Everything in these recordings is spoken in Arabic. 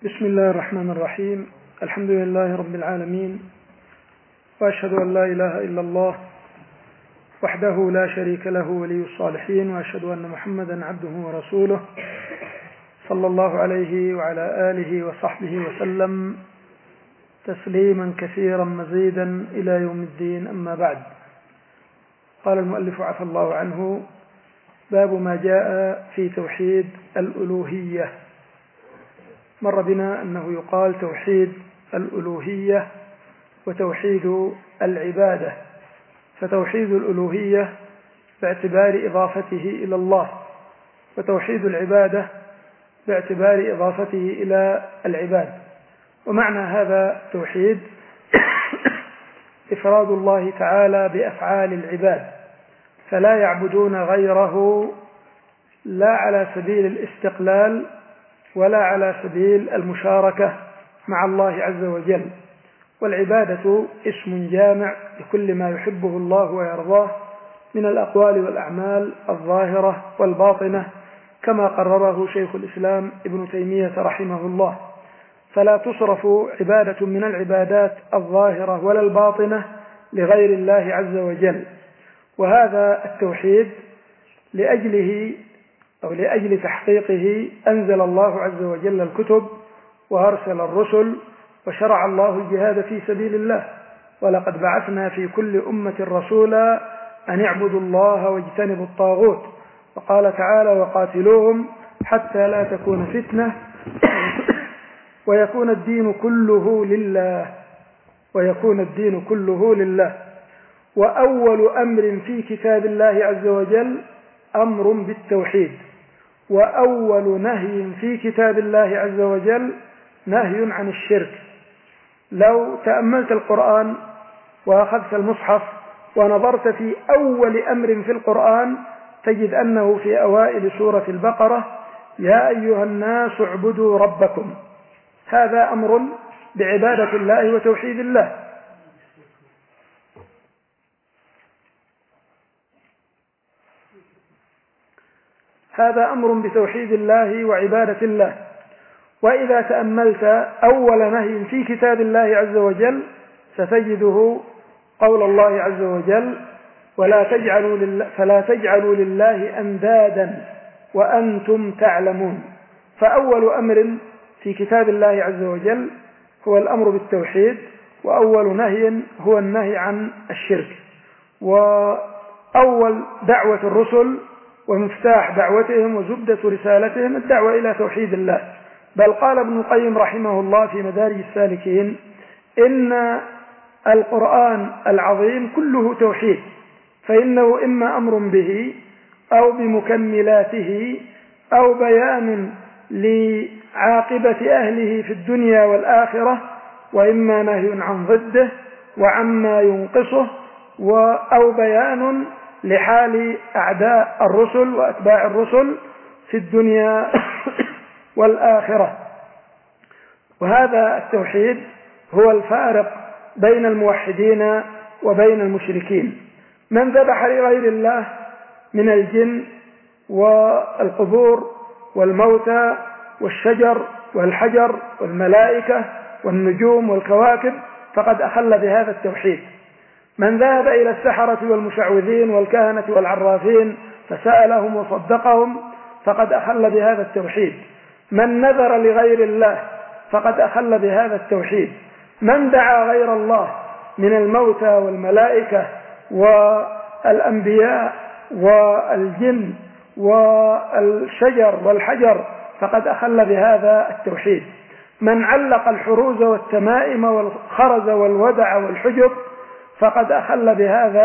بسم الله الرحمن الرحيم. الحمد لله رب العالمين، وأشهد أن لا إله إلا الله وحده لا شريك له ولي الصالحين، وأشهد أن محمدا عبده ورسوله صلى الله عليه وعلى آله وصحبه وسلم تسليما كثيرا مزيدا إلى يوم الدين. أما بعد، قال المؤلف عفى الله عنه: باب ما جاء في توحيد الألوهية. مر بنا أنه يقال توحيد الألوهية وتوحيد العبادة، فتوحيد الألوهية باعتبار إضافته إلى الله، وتوحيد العبادة باعتبار إضافته إلى العباد. ومعنى هذا التوحيد إفراد الله تعالى بأفعال العباد، فلا يعبدون غيره لا على سبيل الاستقلال ولا على سبيل المشاركة مع الله عز وجل. والعبادة اسم جامع لكل ما يحبه الله ويرضاه من الأقوال والأعمال الظاهرة والباطنة، كما قرره شيخ الإسلام ابن تيمية رحمه الله. فلا تصرف عبادة من العبادات الظاهرة ولا الباطنة لغير الله عز وجل. وهذا التوحيد لأجل تحقيقه أنزل الله عز وجل الكتب وأرسل الرسل وشرع الله الجهاد في سبيل الله. ولقد بعثنا في كل أمة رسولا أن اعبدوا الله واجتنبوا الطاغوت، وقال تعالى: وقاتلوهم حتى لا تكون فتنة ويكون الدين كله لله. وأول أمر في كتاب الله عز وجل أمر بالتوحيد، وأول نهي في كتاب الله عز وجل نهي عن الشرك. لو تأملت القرآن وأخذت المصحف ونظرت في أول أمر في القرآن تجد أنه في أوائل سورة البقرة: يا أيها الناس اعبدوا ربكم. هذا أمر بعبادة الله وتوحيد الله. هذا أمر بتوحيد الله وعبادة الله. وإذا تأملت أول نهي في كتاب الله عز وجل ستجده قول الله عز وجل: فلا تجعلوا لله أندادا وأنتم تعلمون. فأول أمر في كتاب الله عز وجل هو الأمر بالتوحيد، وأول نهي هو النهي عن الشرك. وأول دعوة الرسل ومفتاح دعوتهم وزبدة رسالتهم الدعوة إلى توحيد الله. بل قال ابن القيم رحمه الله في مدارج السالكين: إن القرآن العظيم كله توحيد، فإنه إما أمر به أو بمكملاته أو بيان لعاقبة أهله في الدنيا والآخرة، وإما نهي عن ضده وعما ينقصه، أو بيان لحال أعداء الرسل وأتباع الرسل في الدنيا والآخرة. وهذا التوحيد هو الفارق بين الموحدين وبين المشركين. من ذبح لغير الله من الجن والقبور والموتى والشجر والحجر والملائكة والنجوم والكواكب فقد أخل بهذا التوحيد. من ذهب إلى السحرة والمشعوذين والكهنة والعرافين فسألهم وصدقهم فقد أخل بهذا التوحيد. من نذر لغير الله فقد أخل بهذا التوحيد. من دعا غير الله من الموتى والملائكة والأنبياء والجن والشجر والحجر فقد أخل بهذا التوحيد. من علق الحروز والتمائم والخرز والودع والحجب فقد أخل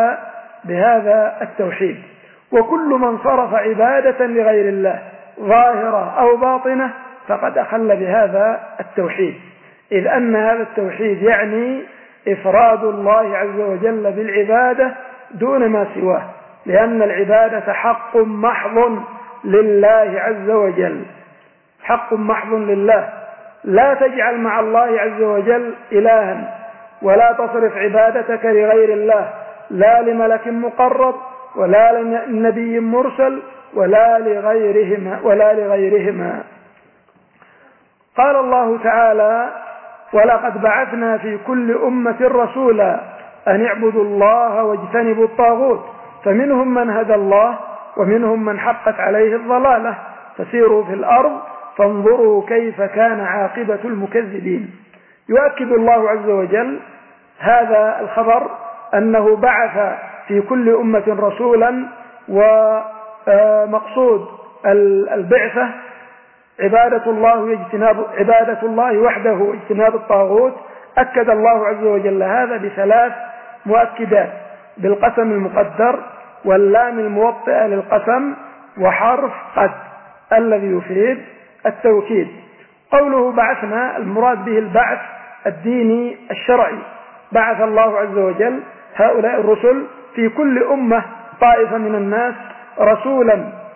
بهذا التوحيد. وكل من صرف عبادة لغير الله ظاهرة أو باطنة فقد أخل بهذا التوحيد، إذ أن هذا التوحيد يعني إفراد الله عز وجل بالعبادة دون ما سواه، لأن العبادة حق محض لله عز وجل، حق محض لله. لا تجعل مع الله عز وجل إلها، ولا تصرف عبادتك لغير الله، لا لملك مقرب ولا لنبي مرسل ولا لغيرهما. قال الله تعالى: ولقد بعثنا في كل أمة رسولا أن اعبدوا الله واجتنبوا الطاغوت فمنهم من هدى الله ومنهم من حقت عليه الضلالة فسيروا في الأرض فانظروا كيف كان عاقبة المكذبين. يؤكد الله عز وجل هذا الخبر أنه بعث في كل أمة رسولا، ومقصود البعثة عبادة الله وحده واجتناب الطاغوت. أكد الله عز وجل هذا بثلاث مؤكدات: بالقسم المقدر، واللام الموطئة للقسم، وحرف قد الذي يفيد التوكيد. قوله بعثنا المراد به البعث الديني الشرعي. بعث الله عز وجل هؤلاء الرسل في كل أمة طائفة من الناس رسولا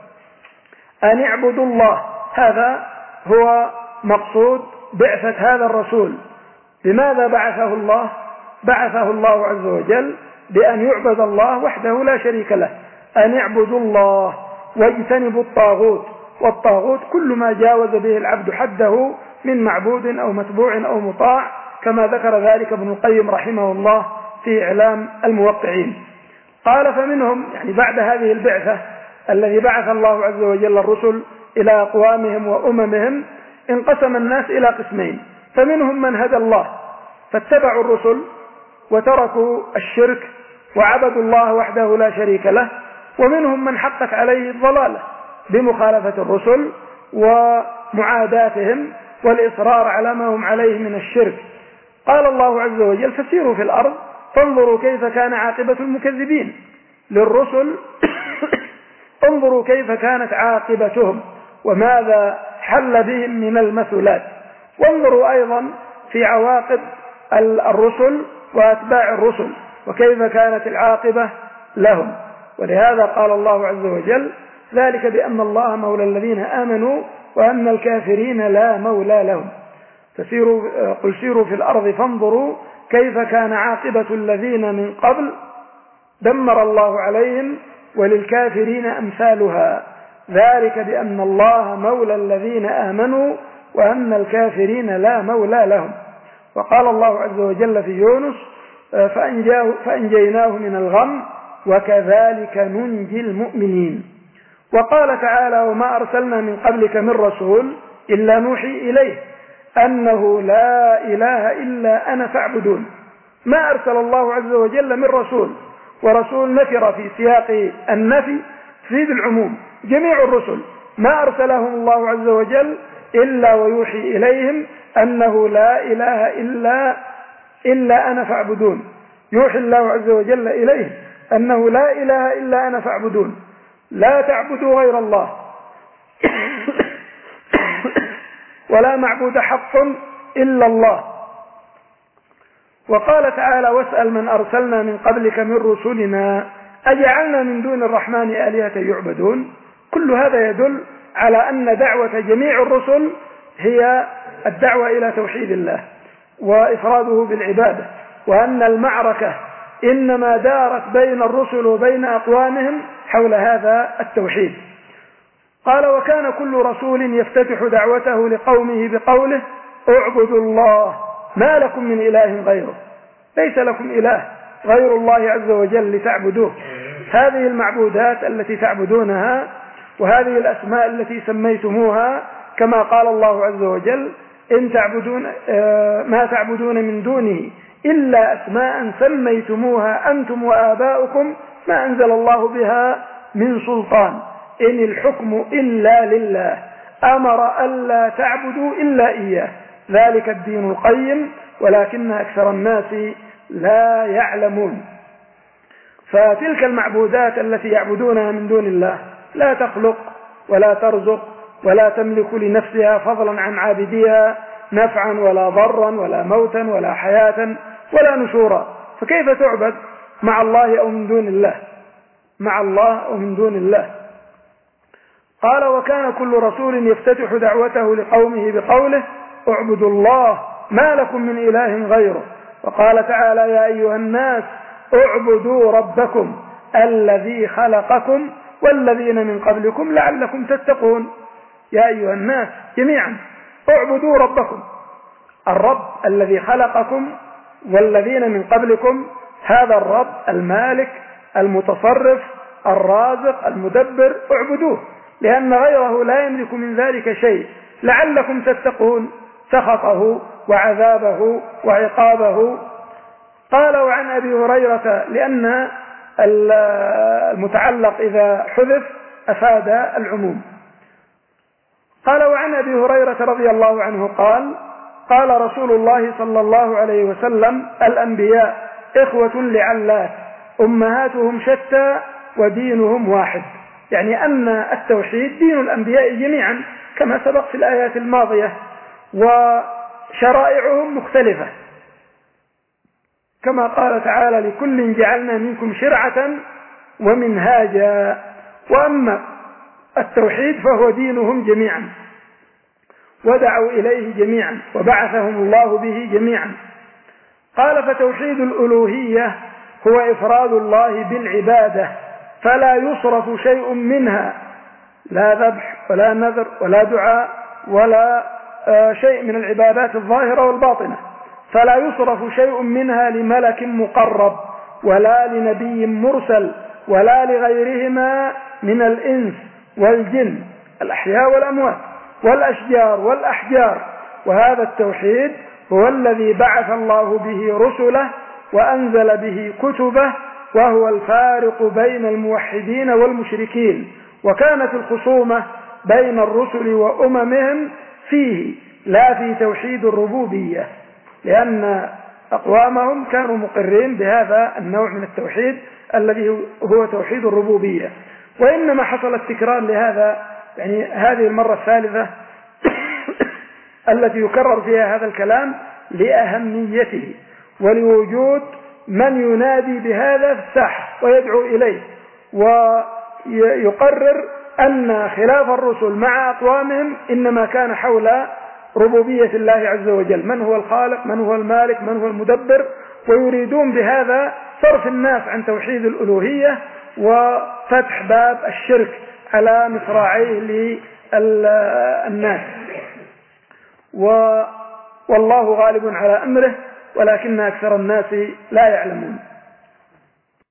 أن اعبدوا الله. هذا هو مقصود بعثة هذا الرسول. لماذا بعثه الله؟ بعثه الله عز وجل بأن يعبد الله وحده لا شريك له، أن اعبدوا الله واجتنبوا الطاغوت. والطاغوت كل ما جاوز به العبد حده من معبود أو متبوع أو مطاع، كما ذكر ذلك ابن القيم رحمه الله في إعلام الموقعين. قال: فمنهم، يعني بعد هذه البعثة الذي بعث الله عز وجل الرسل إلى أقوامهم وأممهم، انقسم الناس إلى قسمين: فمنهم من هدى الله فاتبعوا الرسل وتركوا الشرك وعبدوا الله وحده لا شريك له، ومنهم من حقت عليه الضلالة بمخالفة الرسل ومعاداتهم والإصرار على ما هم عليه من الشرك. قال الله عز وجل: فسيروا في الأرض فانظروا كيف كان عاقبة المكذبين. للرسل انظروا كيف كانت عاقبتهم وماذا حل بهم من المثلات، وانظروا أيضا في عواقب الرسل وأتباع الرسل وكيف كانت العاقبة لهم. ولهذا قال الله عز وجل: ذلك بأن الله مولى الذين آمنوا وأن الكافرين لا مولى لهم. قل سيروا في الأرض فانظروا كيف كان عاقبة الذين من قبل دمر الله عليهم وللكافرين أمثالها ذلك بأن الله مولى الذين آمنوا وأن الكافرين لا مولى لهم. وقال الله عز وجل في يونس: فأنجيناه من الغم وكذلك ننجي المؤمنين. وقال تعالى: وما أرسلنا من قبلك من رسول إلا نوحي إليه أنه لا إله إلا أنا فاعبدون. ما أرسل الله عز وجل من رسول، ورسول نكر في سياق النفي تفيد العموم. جميع الرسل ما أرسلهم الله عز وجل إلا ويوحي إليهم أنه لا إله إلا أنا فاعبدون. يوحي الله عز وجل إليه أنه لا إله إلا أنا فاعبدون، لا تعبدوا غير الله ولا معبود حق إلا الله. وقال تعالى: واسأل من أرسلنا من قبلك من رسلنا أجعلنا من دون الرحمن آلهة يعبدون. كل هذا يدل على أن دعوة جميع الرسل هي الدعوة إلى توحيد الله وإفراده بالعبادة، وأن المعركة إنما دارت بين الرسل وبين أقوامهم حول هذا التوحيد. قال: وكان كل رسول يفتتح دعوته لقومه بقوله: اعبدوا الله ما لكم من إله غيره. ليس لكم إله غير الله عز وجل لتعبدوه. هذه المعبودات التي تعبدونها وهذه الأسماء التي سميتموها، كما قال الله عز وجل: إن تعبدون ما تعبدون من دونه إلا أسماء سميتموها أنتم وآباؤكم ما أنزل الله بها من سلطان إن الحكم إلا لله أمر ألا تعبدوا إلا إياه ذلك الدين القيم ولكن أكثر الناس لا يعلمون. فتلك المعبودات التي يعبدونها من دون الله لا تخلق ولا ترزق ولا تملك لنفسها فضلا عن عابديها نفعا ولا ضرا ولا موتا ولا حياة ولا نشورا، فكيف تعبد مع الله أو من دون الله؟ مع الله أو من دون الله. قال: وكان كل رسول يفتتح دعوته لقومه بقوله: اعبدوا الله ما لكم من إله غيره. وقال تعالى: يا أيها الناس اعبدوا ربكم الذي خلقكم والذين من قبلكم لعلكم تتقون. يا أيها الناس جميعا اعبدوا ربكم. الرب الذي خلقكم والذين من قبلكم هذا الرب المالك المتصرف الرازق المدبر، اعبدوه، لأن غيره لا يملك من ذلك شيء لعلكم تتقون سخطه وعذابه وعقابه. قال وعن أبي هريرة، لأن المتعلق إذا حذف أفاد العموم. قال وعن أبي هريرة رضي الله عنه قال قال رسول الله صلى الله عليه وسلم: الأنبياء إخوة لعلات أمهاتهم شتى ودينهم واحد. يعني أن التوحيد دين الأنبياء جميعا كما سبق في الآيات الماضية، وشرائعهم مختلفة كما قال تعالى: لكل جعلنا منكم شرعة ومنهاجا. وأما التوحيد فهو دينهم جميعا، ودعوا إليه جميعا وبعثهم الله به جميعا. قال: فتوحيد الألوهية هو إفراد الله بالعبادة، فلا يصرف شيء منها، لا ذبح ولا نذر ولا دعاء ولا شيء من العبادات الظاهرة والباطنة، فلا يصرف شيء منها لملك مقرب ولا لنبي مرسل ولا لغيرهما من الإنس والجن الأحياء والأموات والأشجار والأحجار. وهذا التوحيد هو الذي بعث الله به رسله وأنزل به كتبه، وهو الفارق بين الموحدين والمشركين. وكانت الخصومة بين الرسل وأممهم فيه لا في توحيد الربوبية، لأن أقوامهم كانوا مقرين بهذا النوع من التوحيد الذي هو توحيد الربوبية. وإنما حصل التكرار لهذا، يعني هذه المرة الثالثة التي يكرر فيها هذا الكلام لأهميته ولوجود من ينادي بهذا في الساحة ويدعو إليه، ويقرر أن خلاف الرسل مع أقوامهم إنما كان حول ربوبية الله عز وجل، من هو الخالق، من هو المالك، من هو المدبر، ويريدون بهذا صرف الناس عن توحيد الألوهية وفتح باب الشرك على مصراعيه للناس. والله غالب على أمره ولكن أكثر الناس لا يعلمون.